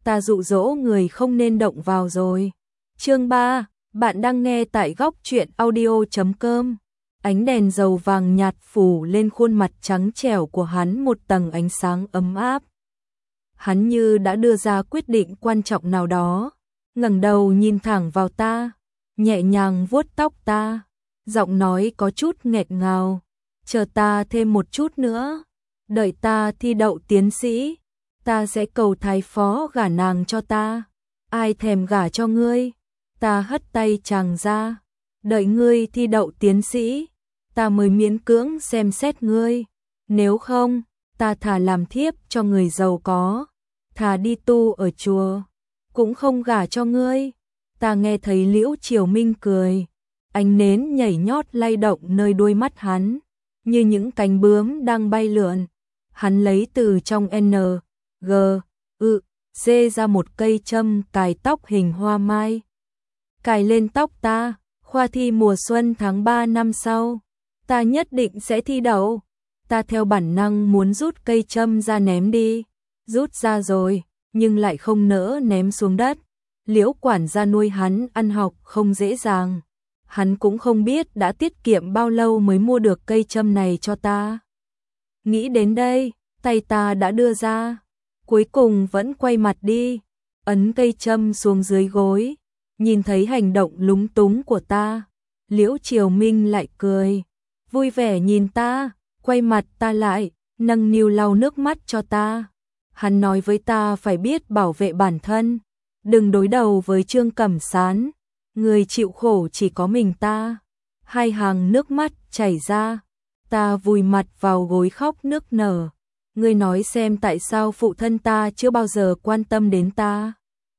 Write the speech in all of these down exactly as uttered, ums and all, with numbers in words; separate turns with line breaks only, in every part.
ta dụ dỗ người không nên động vào rồi. Chương ba, bạn đang nghe tại góc truyện audio chấm com. Ánh đèn dầu vàng nhạt phủ lên khuôn mặt trắng trẻo của hắn một tầng ánh sáng ấm áp. Hắn như đã đưa ra quyết định quan trọng nào đó, ngẩng đầu nhìn thẳng vào ta, nhẹ nhàng vuốt tóc ta, giọng nói có chút nghẹt ngào, chờ ta thêm một chút nữa, đợi ta thi đậu tiến sĩ, ta sẽ cầu thái phó gả nàng cho ta. Ai thèm gả cho ngươi? Ta hất tay chàng ra, đợi ngươi thi đậu tiến sĩ, ta mới miễn cưỡng xem xét ngươi, nếu không, ta thà làm thiếp cho người giàu có, thà đi tu ở chùa, cũng không gả cho ngươi. Ta nghe thấy Liễu Triều Minh cười, ánh nến nhảy nhót lay động nơi đôi mắt hắn, như những cánh bướm đang bay lượn. Hắn lấy từ trong N, G, ư, dê ra một cây châm cài tóc hình hoa mai. Cài lên tóc ta, khoa thi mùa xuân tháng ba năm sau, ta nhất định sẽ thi đậu. Ta theo bản năng muốn rút cây châm ra ném đi, rút ra rồi, nhưng lại không nỡ ném xuống đất. Liễu quản gia nuôi hắn ăn học không dễ dàng, hắn cũng không biết đã tiết kiệm bao lâu mới mua được cây châm này cho ta. Nghĩ đến đây, tay ta đã đưa ra, cuối cùng vẫn quay mặt đi, ấn cây châm xuống dưới gối, nhìn thấy hành động lúng túng của ta. Liễu Triều Minh lại cười, vui vẻ nhìn ta, quay mặt ta lại, nâng niu lau nước mắt cho ta. Hắn nói với ta phải biết bảo vệ bản thân, đừng đối đầu với Trương Cẩm Sán, người chịu khổ chỉ có mình ta. Hai hàng nước mắt chảy ra, ta vùi mặt vào gối khóc nức nở. Ngươi nói xem tại sao phụ thân ta chưa bao giờ quan tâm đến ta?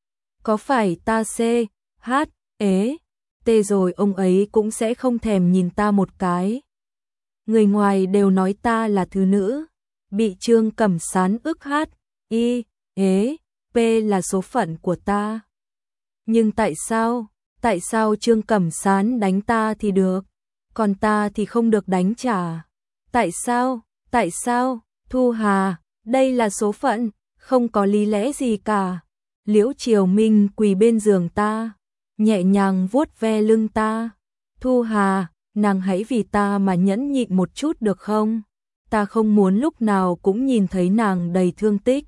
Có phải ta C, H, ế, T rồi ông ấy cũng sẽ không thèm nhìn ta một cái? Người ngoài đều nói ta là thứ nữ, bị Trương Cẩm Sán ức H, I, ế, P là số phận của ta. Nhưng tại sao, tại sao Trương Cẩm Sán đánh ta thì được, còn ta thì không được đánh trả? Tại sao, tại sao, Thu Hà, đây là số phận, không có lý lẽ gì cả. Liễu Triều Minh quỳ bên giường ta, nhẹ nhàng vuốt ve lưng ta. Thu Hà, nàng hãy vì ta mà nhẫn nhịn một chút được không? Ta không muốn lúc nào cũng nhìn thấy nàng đầy thương tích.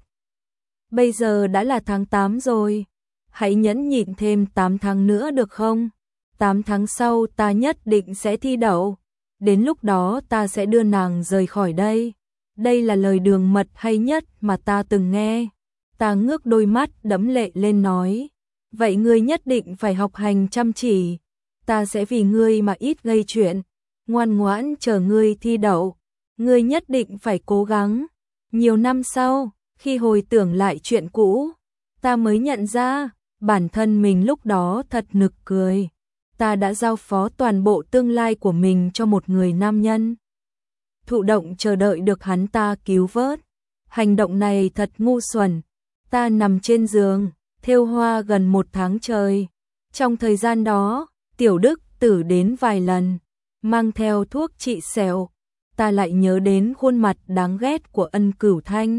Bây giờ đã là tháng tám rồi, hãy nhẫn nhịn thêm tám tháng nữa được không? tám tháng sau ta nhất định sẽ thi đậu, đến lúc đó ta sẽ đưa nàng rời khỏi đây. Đây là lời đường mật hay nhất mà ta từng nghe. Ta ngước đôi mắt đẫm lệ lên nói, vậy ngươi nhất định phải học hành chăm chỉ, ta sẽ vì ngươi mà ít gây chuyện, ngoan ngoãn chờ ngươi thi đậu, ngươi nhất định phải cố gắng. Nhiều năm sau, khi hồi tưởng lại chuyện cũ, ta mới nhận ra, bản thân mình lúc đó thật nực cười. Ta đã giao phó toàn bộ tương lai của mình cho một người nam nhân, thụ động chờ đợi được hắn ta cứu vớt. Hành động này thật ngu xuẩn. Ta nằm trên giường, thêu hoa gần một tháng trời. Trong thời gian đó, Tiểu Đức Tử đến vài lần, mang theo thuốc trị sẹo. Ta lại nhớ đến khuôn mặt đáng ghét của Ân Cửu Thanh.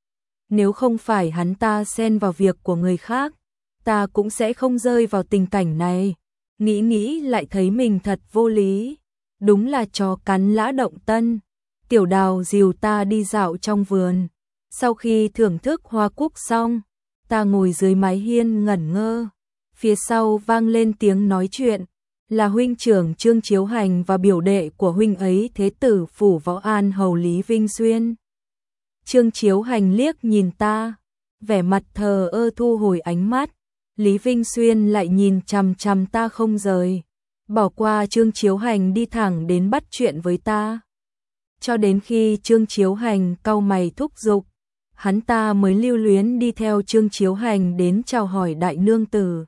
Nếu không phải hắn ta xen vào việc của người khác, ta cũng sẽ không rơi vào tình cảnh này. Nghĩ nghĩ lại thấy mình thật vô lý. Đúng là chó cắn lã động tân. Tiểu Đào dìu ta đi dạo trong vườn. Sau khi thưởng thức hoa cúc xong, ta ngồi dưới mái hiên ngẩn ngơ. Phía sau vang lên tiếng nói chuyện, là huynh trưởng Trương Chiếu Hành và biểu đệ của huynh ấy Thế tử phủ Võ An hầu Lý Vinh Xuyên. Trương Chiếu Hành liếc nhìn ta, vẻ mặt thờ ơ thu hồi ánh mắt. Lý Vinh Xuyên lại nhìn chằm chằm ta không rời, bỏ qua Trương Chiếu Hành đi thẳng đến bắt chuyện với ta. Cho đến khi Trương Chiếu Hành cau mày thúc giục, hắn ta mới lưu luyến đi theo Trương Chiếu Hành đến chào hỏi đại nương tử.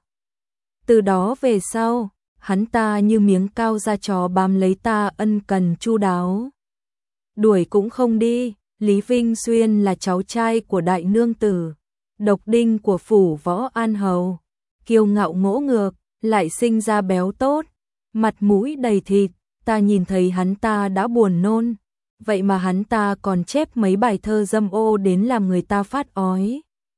Từ đó về sau, hắn ta như miếng cao da chó bám lấy ta ân cần chu đáo. Đuổi cũng không đi. Lý Vinh Xuyên là cháu trai của đại nương tử, độc đinh của phủ Võ An hầu, kiêu ngạo ngỗ ngược, lại sinh ra béo tốt, mặt mũi đầy thịt. Ta nhìn thấy hắn ta đã buồn nôn, vậy mà hắn ta còn chép mấy bài thơ dâm ô đến làm người ta phát ói.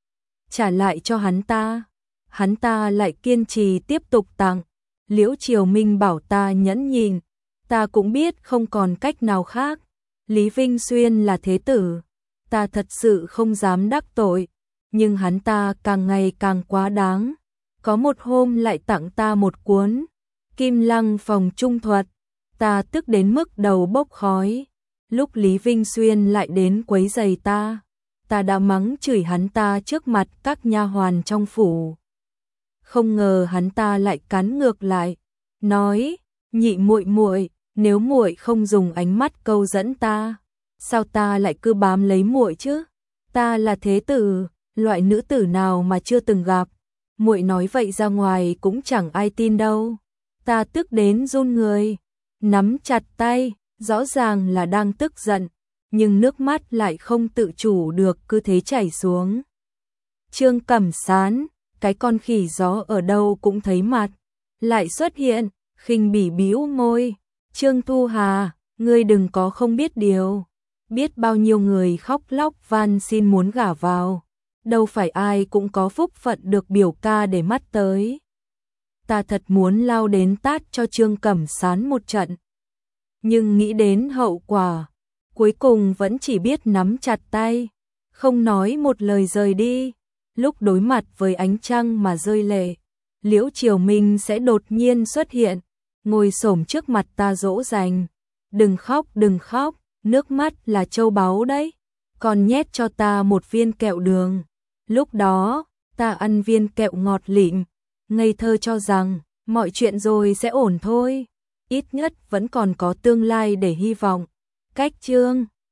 trả lại cho hắn ta. Hắn ta lại kiên trì tiếp tục tặng. Liễu Triều Minh bảo ta nhẫn nhịn, ta cũng biết không còn cách nào khác. Lý Vinh Xuyên là thế tử, ta thật sự không dám đắc tội, nhưng hắn ta càng ngày càng quá đáng. Có một hôm lại tặng ta một cuốn Kim Lăng Phòng Trung Thuật, ta tức đến mức đầu bốc khói. Lúc Lý Vinh Xuyên lại đến quấy rầy ta, ta đã mắng chửi hắn ta trước mặt các nha hoàn trong phủ. Không ngờ hắn ta lại cắn ngược lại, nói: "Nhị muội muội, nếu muội không dùng ánh mắt câu dẫn ta, sao ta lại cứ bám lấy muội chứ? Ta là thế tử, loại nữ tử nào mà chưa từng gặp, muội nói vậy ra ngoài cũng chẳng ai tin đâu." Ta tức đến run người, nắm chặt tay, rõ ràng là đang tức giận, nhưng nước mắt lại không tự chủ được cứ thế chảy xuống. Trương Cẩm Sán, cái con khỉ gió ở đâu cũng thấy mặt, lại xuất hiện, khinh bỉ bĩu môi. "Trương Thu Hà, ngươi đừng có không biết điều, biết bao nhiêu người khóc lóc van xin muốn gả vào, đâu phải ai cũng có phúc phận được biểu ca để mắt tới." Ta thật muốn lao đến tát cho Trương Cẩm Sán một trận, nhưng nghĩ đến hậu quả, cuối cùng vẫn chỉ biết nắm chặt tay, không nói một lời rời đi. Lúc đối mặt với ánh trăng mà rơi lệ, Liễu Triều Minh sẽ đột nhiên xuất hiện, ngồi xổm trước mặt ta dỗ dành: "Đừng khóc, đừng khóc, nước mắt là châu báu đấy." Còn nhét cho ta một viên kẹo đường. Lúc đó, ta ăn viên kẹo ngọt lịm, ngây thơ cho rằng mọi chuyện rồi sẽ ổn thôi, ít nhất vẫn còn có tương lai để hy vọng. Cách chương